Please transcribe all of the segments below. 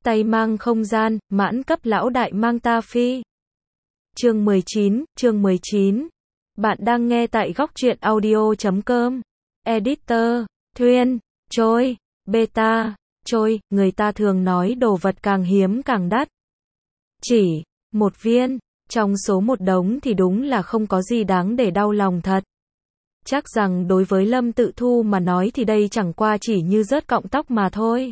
tay mang không gian, mãn cấp lão đại mang ta phi. Chương 19. Bạn đang nghe tại góc truyện audio.com. Editor, Thuyên, Trôi, Beta, Trôi, người ta thường nói đồ vật càng hiếm càng đắt. Chỉ một viên, trong số một đống thì đúng là không có gì đáng để đau lòng thật. Chắc rằng đối với Lâm Tự Thu mà nói thì đây chẳng qua chỉ như rớt cọng tóc mà thôi.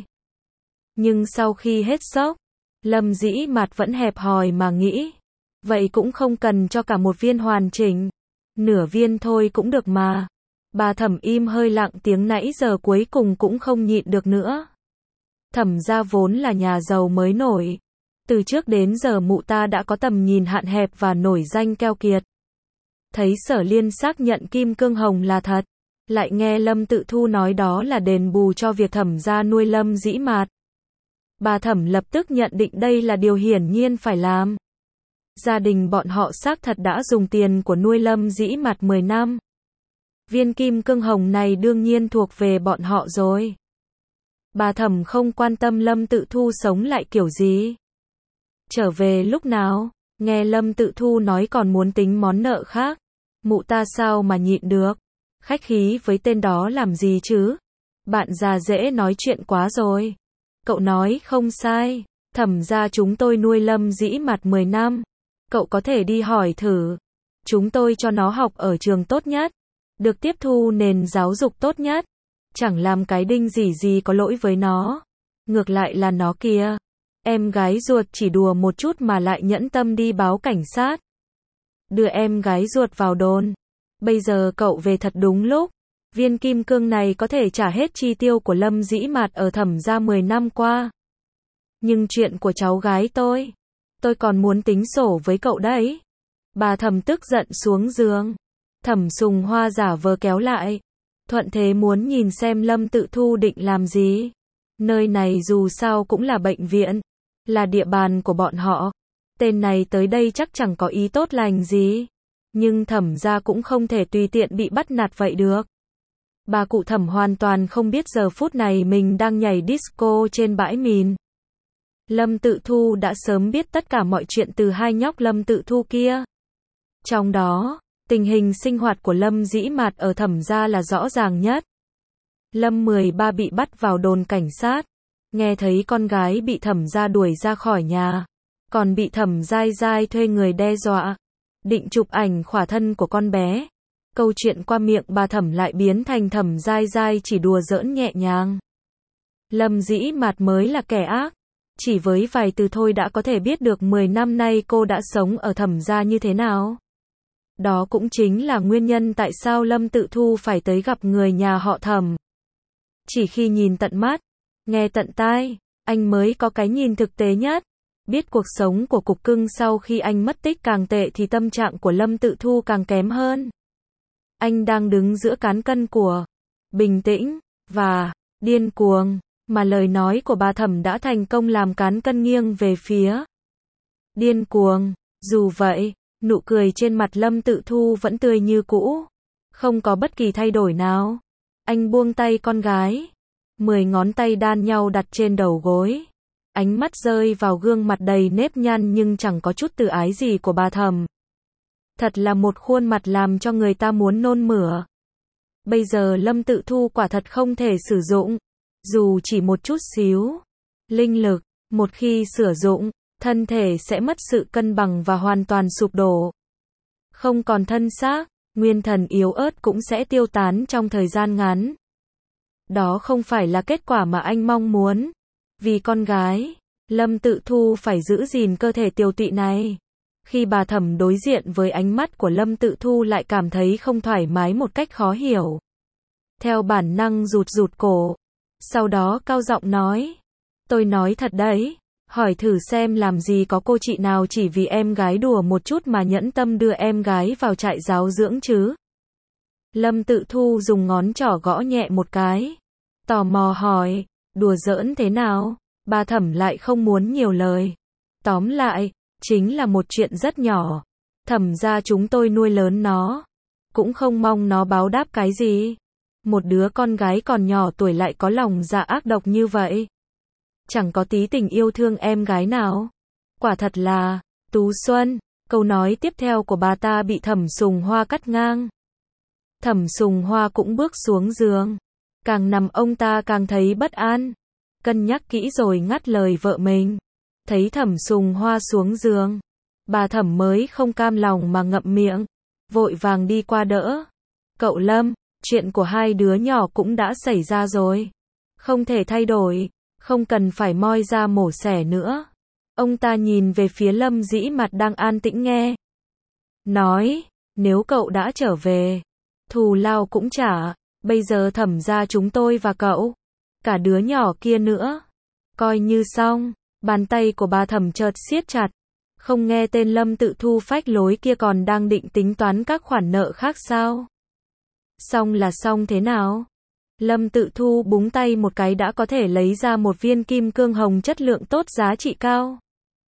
Nhưng sau khi hết sốc, Lâm Dĩ Mạt vẫn hẹp hòi mà nghĩ. Vậy cũng không cần cho cả một viên hoàn chỉnh. Nửa viên thôi cũng được mà. Bà Thẩm im hơi lặng tiếng nãy giờ cuối cùng cũng không nhịn được nữa. Thẩm gia vốn là nhà giàu mới nổi. Từ trước đến giờ mụ ta đã có tầm nhìn hạn hẹp và nổi danh keo kiệt. Thấy Sở Liên xác nhận kim cương hồng là thật. Lại nghe Lâm Tự Thu nói đó là đền bù cho việc Thẩm gia nuôi Lâm Dĩ Mạt. Bà Thẩm lập tức nhận định đây là điều hiển nhiên phải làm. Gia đình bọn họ xác thật đã dùng tiền của nuôi Lâm Dĩ Mạt 10 năm. Viên kim cương hồng này đương nhiên thuộc về bọn họ rồi. Bà Thẩm không quan tâm Lâm Tự Thu sống lại kiểu gì. Trở về lúc nào, nghe Lâm Tự Thu nói còn muốn tính món nợ khác. Mụ ta sao mà nhịn được. Khách khí với tên đó làm gì chứ. Bạn già dễ nói chuyện quá rồi. Cậu nói không sai. Thẩm gia chúng tôi nuôi Lâm Dĩ Mạt 10 năm. Cậu có thể đi hỏi thử. Chúng tôi cho nó học ở trường tốt nhất. Được tiếp thu nền giáo dục tốt nhất. Chẳng làm cái đinh gì có lỗi với nó. Ngược lại là nó kìa. Em gái ruột chỉ đùa một chút mà lại nhẫn tâm đi báo cảnh sát. Đưa em gái ruột vào đồn. Bây giờ cậu về thật đúng lúc. Viên kim cương này có thể trả hết chi tiêu của Lâm Dĩ Mạt ở Thẩm gia 10 năm qua. Nhưng chuyện của cháu gái tôi còn muốn tính sổ với cậu đấy. Bà Thẩm tức giận xuống giường. Thẩm Sùng Hoa giả vờ kéo lại. Thuận thế muốn nhìn xem Lâm Tự Thu định làm gì. Nơi này dù sao cũng là bệnh viện. Là địa bàn của bọn họ. Tên này tới đây chắc chẳng có ý tốt lành gì. Nhưng Thẩm gia cũng không thể tùy tiện bị bắt nạt vậy được. Bà cụ Thẩm hoàn toàn không biết giờ phút này mình đang nhảy disco trên bãi mìn. Lâm Tự Thu đã sớm biết tất cả mọi chuyện từ hai nhóc Lâm Tự Thu kia. Trong đó, tình hình sinh hoạt của Lâm Dĩ Mạt ở Thẩm gia là rõ ràng nhất. Lâm 13 bị bắt vào đồn cảnh sát. Nghe thấy con gái bị Thẩm gia đuổi ra khỏi nhà. Còn bị Thẩm Giai Giai thuê người đe dọa. Định chụp ảnh khỏa thân của con bé. Câu chuyện qua miệng bà Thẩm lại biến thành Thẩm Giai Giai chỉ đùa giỡn nhẹ nhàng. Lâm Dĩ Mạt mới là kẻ ác. Chỉ với vài từ thôi đã có thể biết được 10 năm nay cô đã sống ở Thẩm gia như thế nào. Đó cũng chính là nguyên nhân tại sao Lâm Tự Thu phải tới gặp người nhà họ Thẩm. Chỉ khi nhìn tận mắt, nghe tận tai, anh mới có cái nhìn thực tế nhất. Biết cuộc sống của cục cưng sau khi anh mất tích càng tệ thì tâm trạng của Lâm Tự Thu càng kém hơn. Anh đang đứng giữa cán cân của bình tĩnh và điên cuồng, mà lời nói của bà Thẩm đã thành công làm cán cân nghiêng về phía điên cuồng. Dù vậy, nụ cười trên mặt Lâm Tự Thu vẫn tươi như cũ, không có bất kỳ thay đổi nào. Anh buông tay con gái, 10 ngón tay đan nhau đặt trên đầu gối. Ánh mắt rơi vào gương mặt đầy nếp nhăn nhưng chẳng có chút từ ái gì của bà Thẩm. Thật là một khuôn mặt làm cho người ta muốn nôn mửa. Bây giờ Lâm Tự Thu quả thật không thể sử dụng, dù chỉ một chút xíu, linh lực. Một khi sử dụng, thân thể sẽ mất sự cân bằng và hoàn toàn sụp đổ. Không còn thân xác, nguyên thần yếu ớt cũng sẽ tiêu tán trong thời gian ngắn. Đó không phải là kết quả mà anh mong muốn. Vì con gái, Lâm Tự Thu phải giữ gìn cơ thể tiều tụy này. Khi bà Thẩm đối diện với ánh mắt của Lâm Tự Thu lại cảm thấy không thoải mái một cách khó hiểu. Theo bản năng rụt cổ. Sau đó cao giọng nói. Tôi nói thật đấy. Hỏi thử xem làm gì có cô chị nào chỉ vì em gái đùa một chút mà nhẫn tâm đưa em gái vào trại giáo dưỡng chứ. Lâm Tự Thu dùng ngón trỏ gõ nhẹ một cái. Tò mò hỏi. Đùa giỡn thế nào? Bà Thẩm lại không muốn nhiều lời. Tóm lại, chính là một chuyện rất nhỏ. Thẩm gia chúng tôi nuôi lớn nó. Cũng không mong nó báo đáp cái gì. Một đứa con gái còn nhỏ tuổi lại có lòng dạ ác độc như vậy. chẳng có tí tình yêu thương em gái nào. Quả thật là, Tú Xuân. Câu nói tiếp theo của bà ta bị Thẩm Sùng Hoa cắt ngang. Thẩm Sùng Hoa cũng bước xuống giường. Càng nằm ông ta càng thấy bất an. Cân nhắc kỹ rồi ngắt lời vợ mình. Thấy Thẩm Sùng Hoa xuống giường, bà Thẩm mới không cam lòng mà ngậm miệng, vội vàng đi qua đỡ. Cậu Lâm, chuyện của hai đứa nhỏ cũng đã xảy ra rồi. Không thể thay đổi, không cần phải moi ra mổ xẻ nữa. Ông ta nhìn về phía Lâm Dĩ Mặt đang an tĩnh nghe. Nói, nếu cậu đã trở về, thù lao cũng trả, bây giờ Thẩm gia chúng tôi và cậu, cả đứa nhỏ kia nữa, coi như xong. Bàn tay của bà Thẩm chợt siết chặt. Không nghe tên Lâm Tự Thu phách lối kia còn đang định tính toán các khoản nợ khác sao? Xong là xong thế nào? Lâm Tự Thu búng tay một cái đã có thể lấy ra một viên kim cương hồng chất lượng tốt giá trị cao.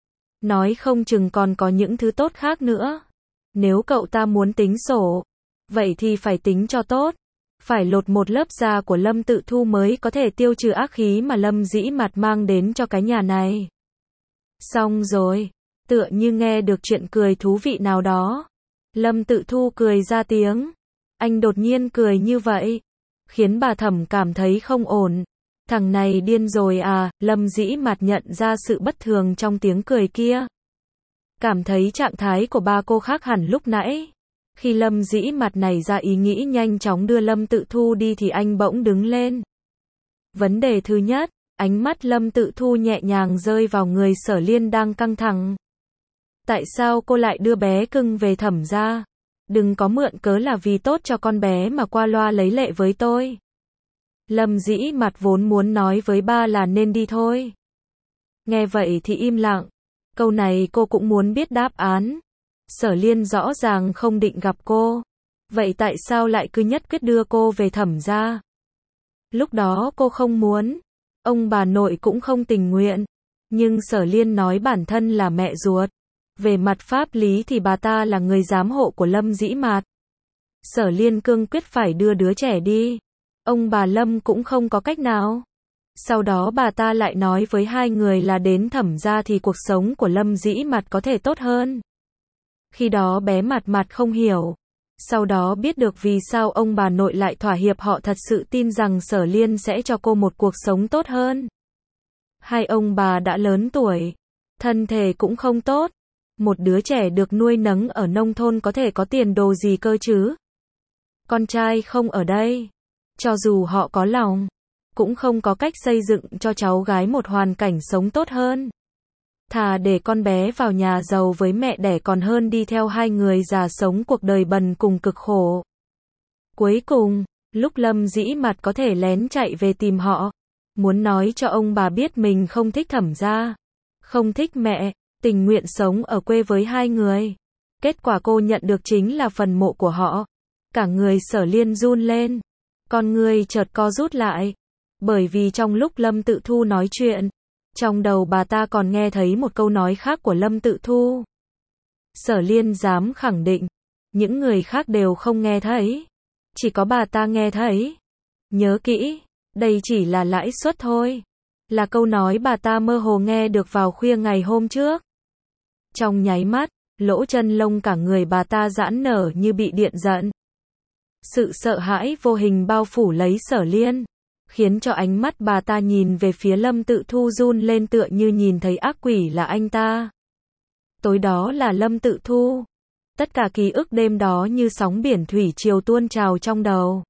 Nói không chừng còn có những thứ tốt khác nữa. Nếu cậu ta muốn tính sổ, vậy thì phải tính cho tốt. Phải lột một lớp da của Lâm Tự Thu mới có thể tiêu trừ ác khí mà Lâm Dĩ Mặt mang đến cho cái nhà này. Xong rồi, tựa như nghe được chuyện cười thú vị nào đó. Lâm Tự Thu cười ra tiếng. Anh đột nhiên cười như vậy, khiến bà Thẩm cảm thấy không ổn. Thằng này điên rồi à? Lâm Dĩ Mặt nhận ra sự bất thường trong tiếng cười kia. Cảm thấy trạng thái của ba cô khác hẳn lúc nãy. Khi Lâm Dĩ Mặt nảy ra ý nghĩ nhanh chóng đưa Lâm Tự Thu đi thì anh bỗng đứng lên. Vấn đề thứ nhất, ánh mắt Lâm Tự Thu nhẹ nhàng rơi vào người Sở Liên đang căng thẳng. Tại sao cô lại đưa bé cưng về Thẩm gia? Đừng có mượn cớ là vì tốt cho con bé mà qua loa lấy lệ với tôi. Lâm Dĩ Mặt vốn muốn nói với ba là nên đi thôi. Nghe vậy thì im lặng. Câu này cô cũng muốn biết đáp án. Sở Liên rõ ràng không định gặp cô. Vậy tại sao lại cứ nhất quyết đưa cô về Thẩm gia? Lúc đó cô không muốn. Ông bà nội cũng không tình nguyện. Nhưng Sở Liên nói bản thân là mẹ ruột. Về mặt pháp lý thì bà ta là người giám hộ của Lâm Dĩ Mạt. Sở Liên cương quyết phải đưa đứa trẻ đi. Ông bà Lâm cũng không có cách nào. Sau đó bà ta lại nói với hai người là đến Thẩm gia thì cuộc sống của Lâm Dĩ Mạt có thể tốt hơn. Khi đó bé Mặt không hiểu. Sau đó biết được vì sao ông bà nội lại thỏa hiệp, họ thật sự tin rằng Sở Liên sẽ cho cô một cuộc sống tốt hơn. Hai ông bà đã lớn tuổi, thân thể cũng không tốt. Một đứa trẻ được nuôi nấng ở nông thôn có thể có tiền đồ gì cơ chứ? Con trai không ở đây. Cho dù họ có lòng, cũng không có cách xây dựng cho cháu gái một hoàn cảnh sống tốt hơn. Thà để con bé vào nhà giàu với mẹ đẻ còn hơn đi theo hai người già sống cuộc đời bần cùng cực khổ. Cuối cùng, lúc Lâm Dĩ Mặt có thể lén chạy về tìm họ, muốn nói cho ông bà biết mình không thích Thẩm gia, không thích mẹ, tình nguyện sống ở quê với hai người. Kết quả cô nhận được chính là phần mộ của họ. Cả người Sở Liên run lên, con người chợt co rút lại, bởi vì trong lúc Lâm Tự Thu nói chuyện, trong đầu bà ta còn nghe thấy một câu nói khác của Lâm Tự Thu. Sở Liên dám khẳng định, những người khác đều không nghe thấy, chỉ có bà ta nghe thấy. Nhớ kỹ, đây chỉ là lãi suất thôi. Là câu nói bà ta mơ hồ nghe được vào khuya ngày hôm trước. Trong nháy mắt, lỗ chân lông cả người bà ta giãn nở như bị điện giật. Sự sợ hãi vô hình bao phủ lấy Sở Liên, khiến cho ánh mắt bà ta nhìn về phía Lâm Tự Thu run lên tựa như nhìn thấy ác quỷ là anh ta. Tối đó là Lâm Tự Thu. Tất cả ký ức đêm đó như sóng biển thủy triều tuôn trào trong đầu.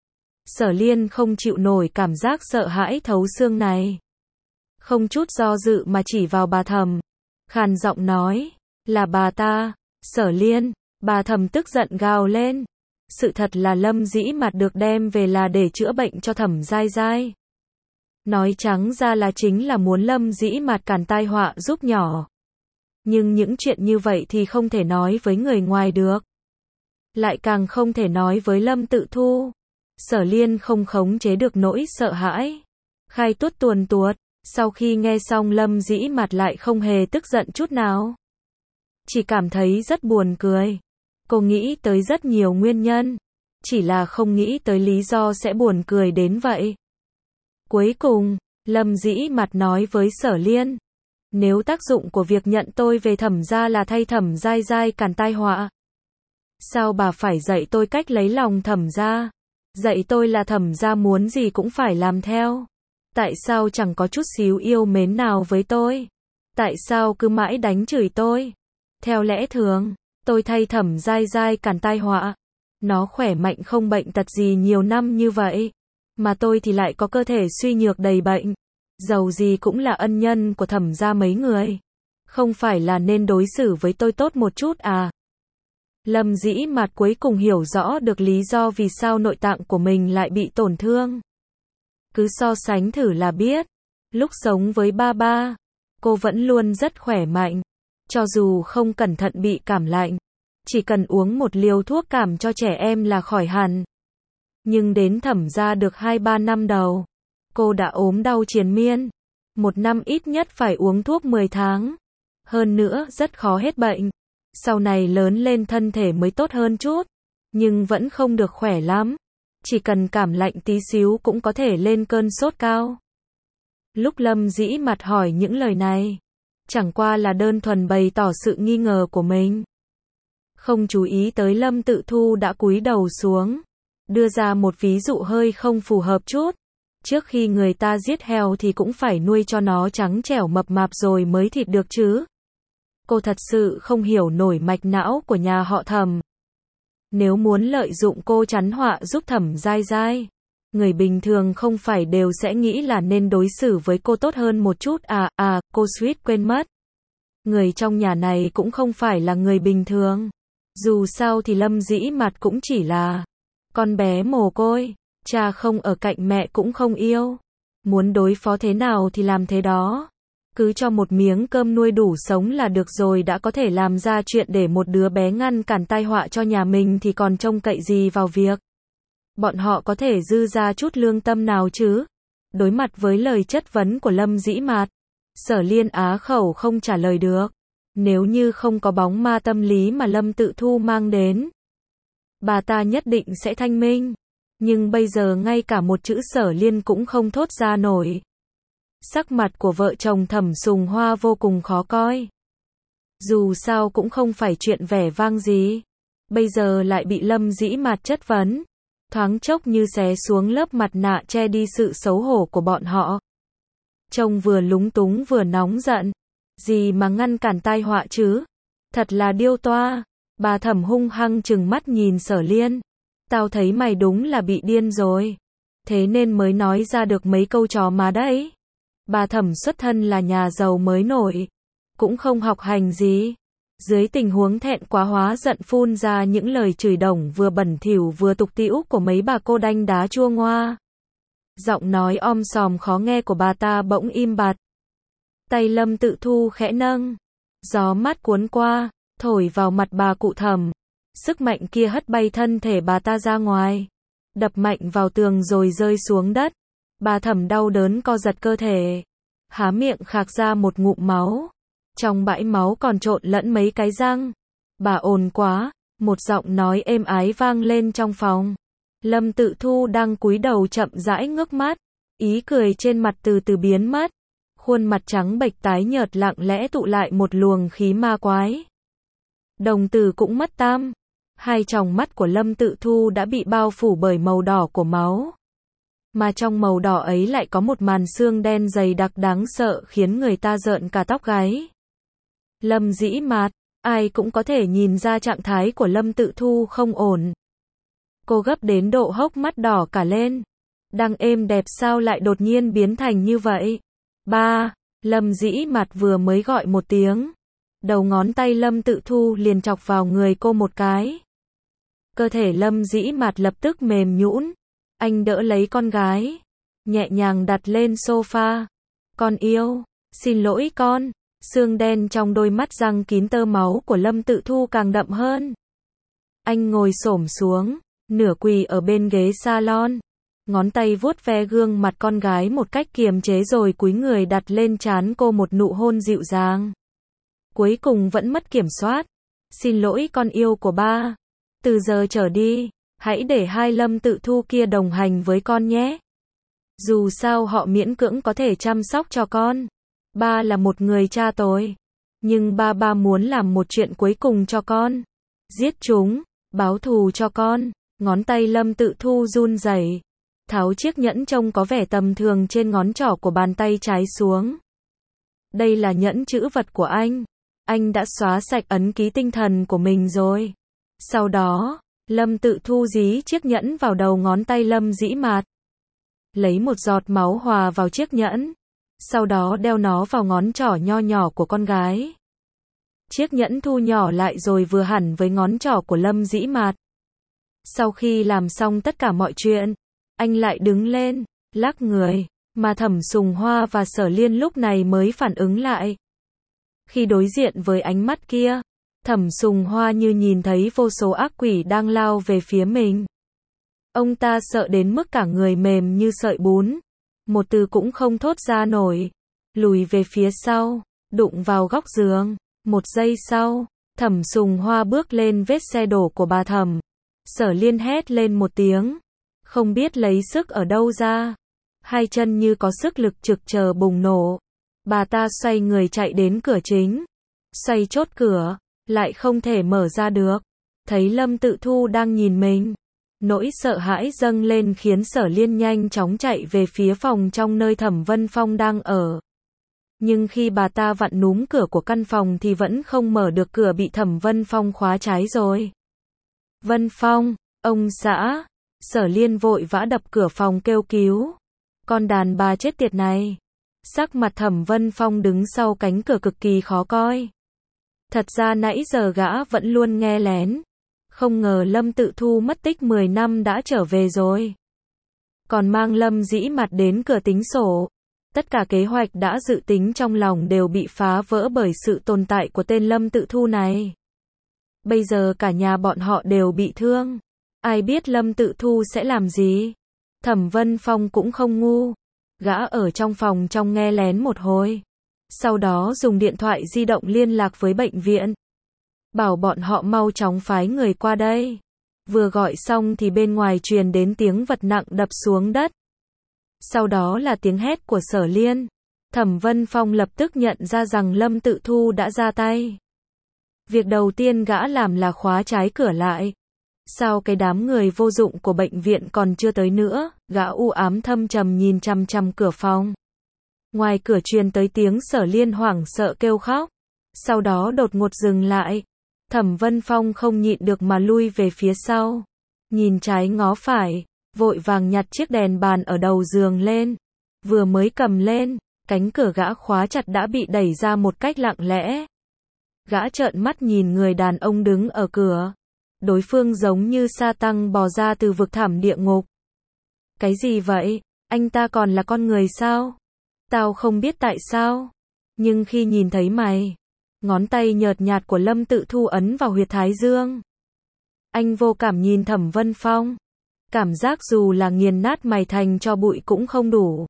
Sở Liên không chịu nổi cảm giác sợ hãi thấu xương này. Không chút do dự mà chỉ vào bà Thẩm, khàn giọng nói, là bà ta. Sở Liên. Bà Thẩm tức giận gào lên. Sự thật là Lâm Dĩ Mặt được đem về là để chữa bệnh cho Thẩm Giai Giai. Nói trắng ra là chính là muốn Lâm Dĩ Mặt cản tai họa giúp nhỏ. Nhưng những chuyện như vậy thì không thể nói với người ngoài được. Lại càng không thể nói với Lâm Tự Thu. Sở Liên không khống chế được nỗi sợ hãi. Khai tuốt tuồn tuột. Sau khi nghe xong Lâm Dĩ Mặt lại không hề tức giận chút nào. Chỉ cảm thấy rất buồn cười. Cô nghĩ tới rất nhiều nguyên nhân. Chỉ là không nghĩ tới lý do sẽ buồn cười đến vậy. Cuối cùng, Lâm Dĩ Mạt nói với Sở Liên. Nếu tác dụng của việc nhận tôi về Thẩm gia là thay Thẩm Giai Giai cản tai họa, sao bà phải dạy tôi cách lấy lòng Thẩm gia? Dạy tôi là Thẩm gia muốn gì cũng phải làm theo. Tại sao chẳng có chút xíu yêu mến nào với tôi? Tại sao cứ mãi đánh chửi tôi? Theo lẽ thường, tôi thay Thẩm Giai Giai cản tai họa. Nó khỏe mạnh không bệnh tật gì nhiều năm như vậy. Mà tôi thì lại có cơ thể suy nhược đầy bệnh. Dầu gì cũng là ân nhân của Thẩm gia mấy người. Không phải là nên đối xử với tôi tốt một chút à? Lâm Dĩ Mạt cuối cùng hiểu rõ được lý do vì sao nội tạng của mình lại bị tổn thương. Cứ so sánh thử là biết. Lúc sống với ba ba, cô vẫn luôn rất khỏe mạnh. Cho dù không cẩn thận bị cảm lạnh, chỉ cần uống một liều thuốc cảm cho trẻ em là khỏi hẳn. Nhưng đến Thẩm gia được 2-3 năm đầu, cô đã ốm đau triền miên. Một năm ít nhất phải uống thuốc 10 tháng. Hơn nữa rất khó hết bệnh. Sau này lớn lên thân thể mới tốt hơn chút. Nhưng vẫn không được khỏe lắm. Chỉ cần cảm lạnh tí xíu cũng có thể lên cơn sốt cao. Lúc Lâm Dĩ Mạt hỏi những lời này, chẳng qua là đơn thuần bày tỏ sự nghi ngờ của mình. Không chú ý tới Lâm Tự Thu đã cúi đầu xuống, đưa ra một ví dụ hơi không phù hợp chút. Trước khi người ta giết heo thì cũng phải nuôi cho nó trắng trẻo mập mạp rồi mới thịt được chứ. Cô thật sự không hiểu nổi mạch não của nhà họ Thẩm. Nếu muốn lợi dụng cô chắn họa giúp Thẩm Giai Giai, người bình thường không phải đều sẽ nghĩ là nên đối xử với cô tốt hơn một chút à, cô suýt quên mất. Người trong nhà này cũng không phải là người bình thường. Dù sao thì Lâm Dĩ Mạt cũng chỉ là con bé mồ côi, cha không ở cạnh mẹ cũng không yêu. Muốn đối phó thế nào thì làm thế đó. Cứ cho một miếng cơm nuôi đủ sống là được rồi, đã có thể làm ra chuyện để một đứa bé ngăn cản tai họa cho nhà mình thì còn trông cậy gì vào việc. Bọn họ có thể dư ra chút lương tâm nào chứ? Đối mặt với lời chất vấn của Lâm Dĩ Mạt, Sở Liên á khẩu không trả lời được. Nếu như không có bóng ma tâm lý mà Lâm Tự Thu mang đến, bà ta nhất định sẽ thanh minh. Nhưng bây giờ ngay cả một chữ Sở Liên cũng không thốt ra nổi. Sắc mặt của vợ chồng Thẩm Sùng Hoa vô cùng khó coi. Dù sao cũng không phải chuyện vẻ vang gì. Bây giờ lại bị Lâm Dĩ Mạt chất vấn. Thoáng chốc như xé xuống lớp mặt nạ che đi sự xấu hổ của bọn họ. Trông vừa lúng túng vừa nóng giận. Gì mà ngăn cản tai họa chứ? Thật là điêu toa. Bà Thẩm hung hăng trừng mắt nhìn Sở Liên. Tao thấy mày đúng là bị điên rồi. Thế nên mới nói ra được mấy câu trò mà đấy. Bà Thẩm xuất thân là nhà giàu mới nổi. Cũng không học hành gì. Dưới tình huống thẹn quá hóa giận phun ra những lời chửi đồng vừa bẩn thỉu vừa tục tĩu của mấy bà cô đanh đá chua ngoa. Giọng nói om sòm khó nghe của bà ta bỗng im bặt. Tay Lâm Tự Thu khẽ nâng. Gió mát cuốn qua, thổi vào mặt bà cụ Thẩm. Sức mạnh kia hất bay thân thể bà ta ra ngoài. Đập mạnh vào tường rồi rơi xuống đất. Bà Thẩm đau đớn co giật cơ thể. Há miệng khạc ra một ngụm máu. Trong bãi máu còn trộn lẫn mấy cái răng. Bà ồn quá, một giọng nói êm ái vang lên trong phòng. Lâm Tự Thu đang cúi đầu chậm rãi ngước mắt. Ý cười trên mặt từ từ biến mất. Khuôn mặt trắng bệch tái nhợt lặng lẽ tụ lại một luồng khí ma quái. Đồng tử cũng mất tăm. Hai tròng mắt của Lâm Tự Thu đã bị bao phủ bởi màu đỏ của máu. Mà trong màu đỏ ấy lại có một màn xương đen dày đặc đáng sợ khiến người ta rợn cả tóc gáy. Lâm Dĩ Mạt, ai cũng có thể nhìn ra trạng thái của Lâm Tự Thu không ổn. Cô gấp đến độ hốc mắt đỏ cả lên. Đang êm đẹp sao lại đột nhiên biến thành như vậy? Ba, Lâm Dĩ Mạt vừa mới gọi một tiếng. Đầu ngón tay Lâm Tự Thu liền chọc vào người cô một cái. Cơ thể Lâm Dĩ Mạt lập tức mềm nhũn. Anh đỡ lấy con gái, nhẹ nhàng đặt lên sofa. Con yêu, xin lỗi con. Xương đen trong đôi mắt răng kín tơ máu của Lâm Tự Thu càng đậm hơn. Anh ngồi xổm xuống, nửa quỳ ở bên ghế salon. Ngón tay vuốt ve gương mặt con gái một cách kiềm chế rồi cúi người đặt lên trán cô một nụ hôn dịu dàng. Cuối cùng vẫn mất kiểm soát. Xin lỗi con yêu của ba. Từ giờ trở đi, hãy để hai Lâm Tự Thu kia đồng hành với con nhé. Dù sao họ miễn cưỡng có thể chăm sóc cho con. Ba là một người cha tồi. Nhưng ba muốn làm một chuyện cuối cùng cho con. Giết chúng, báo thù cho con. Ngón tay Lâm Tự Thu run rẩy, tháo chiếc nhẫn trông có vẻ tầm thường trên ngón trỏ của bàn tay trái xuống. Đây là nhẫn trữ vật của anh. Anh đã xóa sạch ấn ký tinh thần của mình rồi. Sau đó, Lâm Tự Thu dí chiếc nhẫn vào đầu ngón tay Lâm Dĩ Mạt. Lấy một giọt máu hòa vào chiếc nhẫn. Sau đó đeo nó vào ngón trỏ nho nhỏ của con gái. Chiếc nhẫn thu nhỏ lại rồi vừa hẳn với ngón trỏ của Lâm Dĩ Mạt. Sau khi làm xong tất cả mọi chuyện, anh lại đứng lên, lắc người, mà Thẩm Sùng Hoa và Sở Liên lúc này mới phản ứng lại. Khi đối diện với ánh mắt kia, Thẩm Sùng Hoa như nhìn thấy vô số ác quỷ đang lao về phía mình. Ông ta sợ đến mức cả người mềm như sợi bún, một từ cũng không thốt ra nổi, lùi về phía sau, đụng vào góc giường. Một giây sau, Thẩm Sùng Hoa bước lên vết xe đổ của bà Thẩm. Sở Liên hét lên một tiếng, không biết lấy sức ở đâu ra, hai chân như có sức lực trực chờ bùng nổ. Bà ta xoay người chạy đến cửa chính, xoay chốt cửa, lại không thể mở ra được. Thấy Lâm Tự Thu đang nhìn mình, nỗi sợ hãi dâng lên khiến Sở Liên nhanh chóng chạy về phía phòng trong nơi Thẩm Vân Phong đang ở. Nhưng khi bà ta vặn núm cửa của căn phòng thì vẫn không mở được cửa, bị Thẩm Vân Phong khóa trái rồi. Vân Phong, ông xã. Sở Liên vội vã đập cửa phòng kêu cứu. Con đàn bà chết tiệt này. Sắc mặt Thẩm Vân Phong đứng sau cánh cửa cực kỳ khó coi. Thật ra nãy giờ gã vẫn luôn nghe lén. Không ngờ Lâm Tự Thu mất tích 10 năm đã trở về rồi. Còn mang Lâm Dĩ Mạt đến cửa tính sổ. Tất cả kế hoạch đã dự tính trong lòng đều bị phá vỡ bởi sự tồn tại của tên Lâm Tự Thu này. Bây giờ cả nhà bọn họ đều bị thương. Ai biết Lâm Tự Thu sẽ làm gì? Thẩm Vân Phong cũng không ngu. Gã ở trong phòng trong nghe lén một hồi. Sau đó dùng điện thoại di động liên lạc với bệnh viện. Bảo bọn họ mau chóng phái người qua đây. Vừa gọi xong thì bên ngoài truyền đến tiếng vật nặng đập xuống đất. Sau đó là tiếng hét của Sở Liên. Thẩm Vân Phong lập tức nhận ra rằng Lâm Tự Thu đã ra tay. Việc đầu tiên gã làm là khóa trái cửa lại. Sao cái đám người vô dụng của bệnh viện còn chưa tới nữa? Gã u ám thâm trầm nhìn chằm chằm cửa phòng. Ngoài cửa truyền tới tiếng Sở Liên hoảng sợ kêu khóc. Sau đó đột ngột dừng lại. Thẩm Vân Phong không nhịn được mà lui về phía sau. Nhìn trái ngó phải, vội vàng nhặt chiếc đèn bàn ở đầu giường lên. Vừa mới cầm lên, cánh cửa gã khóa chặt đã bị đẩy ra một cách lặng lẽ. Gã trợn mắt nhìn người đàn ông đứng ở cửa. Đối phương giống như sa tăng bò ra từ vực thẳm địa ngục. Cái gì vậy? Anh ta còn là con người sao? Tao không biết tại sao. Nhưng khi nhìn thấy mày, ngón tay nhợt nhạt của Lâm Tự Thu ấn vào huyệt thái dương. Anh vô cảm nhìn Thẩm Vân Phong. Cảm giác dù là nghiền nát mày thành cho bụi cũng không đủ.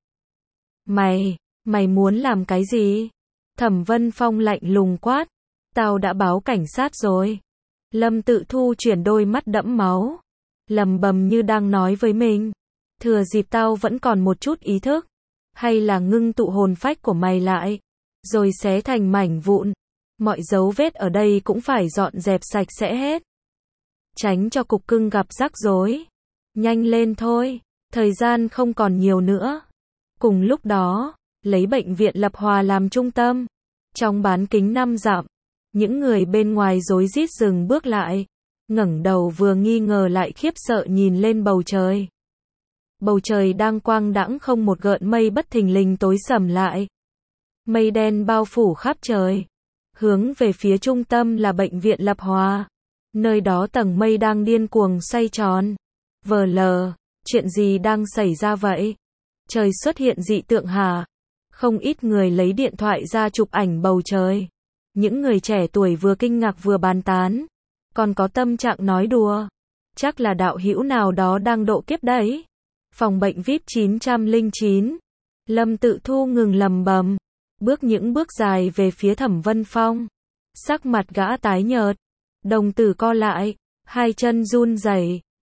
Mày muốn làm cái gì? Thẩm Vân Phong lạnh lùng quát. Tao đã báo cảnh sát rồi. Lâm Tự Thu chuyển đôi mắt đẫm máu. Lầm bầm như đang nói với mình. Thừa dịp tao vẫn còn một chút ý thức. Hay là ngưng tụ hồn phách của mày lại. Rồi xé thành mảnh vụn. Mọi dấu vết ở đây cũng phải dọn dẹp sạch sẽ hết. Tránh cho cục cưng gặp rắc rối. Nhanh lên thôi. Thời gian không còn nhiều nữa. Cùng lúc đó, lấy bệnh viện Lập Hòa làm trung tâm. Trong bán kính 5 dặm. Những người bên ngoài rối rít dừng bước lại, ngẩng đầu vừa nghi ngờ lại khiếp sợ nhìn lên bầu trời. Bầu trời đang quang đãng không một gợn mây bất thình lình tối sầm lại. Mây đen bao phủ khắp trời. Hướng về phía trung tâm là bệnh viện Lập Hòa. Nơi đó tầng mây đang điên cuồng xoay tròn. Vờ lờ, chuyện gì đang xảy ra vậy? Trời xuất hiện dị tượng hả? Không ít người lấy điện thoại ra chụp ảnh bầu trời. Những người trẻ tuổi vừa kinh ngạc vừa bàn tán. Còn có tâm trạng nói đùa. Chắc là đạo hữu nào đó đang độ kiếp đấy. Phòng bệnh VIP 909. Lâm Tự Thu ngừng lầm bầm. Bước những bước dài về phía Thẩm Vân Phong. Sắc mặt gã tái nhợt. Đồng tử co lại. Hai chân run rẩy.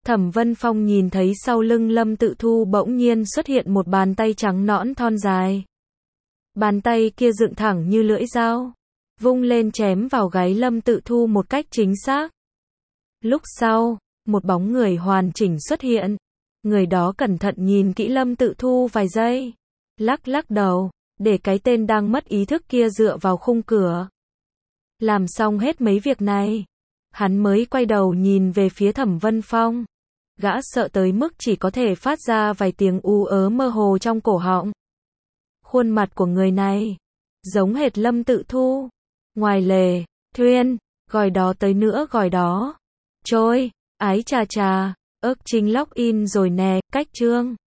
Thẩm Vân Phong nhìn thấy sau lưng Lâm Tự Thu bỗng nhiên xuất hiện một bàn tay trắng nõn thon dài. Bàn tay kia dựng thẳng như lưỡi dao, vung lên chém vào gáy Lâm Tự Thu một cách chính xác. Lúc sau, một bóng người hoàn chỉnh xuất hiện. Người đó cẩn thận nhìn kỹ Lâm Tự Thu vài giây, lắc lắc đầu, để cái tên đang mất ý thức kia dựa vào khung cửa. Làm xong hết mấy việc này, hắn mới quay đầu nhìn về phía Thẩm Vân Phong. Gã sợ tới mức chỉ có thể phát ra vài tiếng ú ớ mơ hồ trong cổ họng. Khuôn mặt của người này giống hệt Lâm Tự Thu. Ngoài lề, Thuyên, gọi đó tới nữa gọi đó. Trôi, ái chà chà, ức Trinh log in rồi nè, cách chương.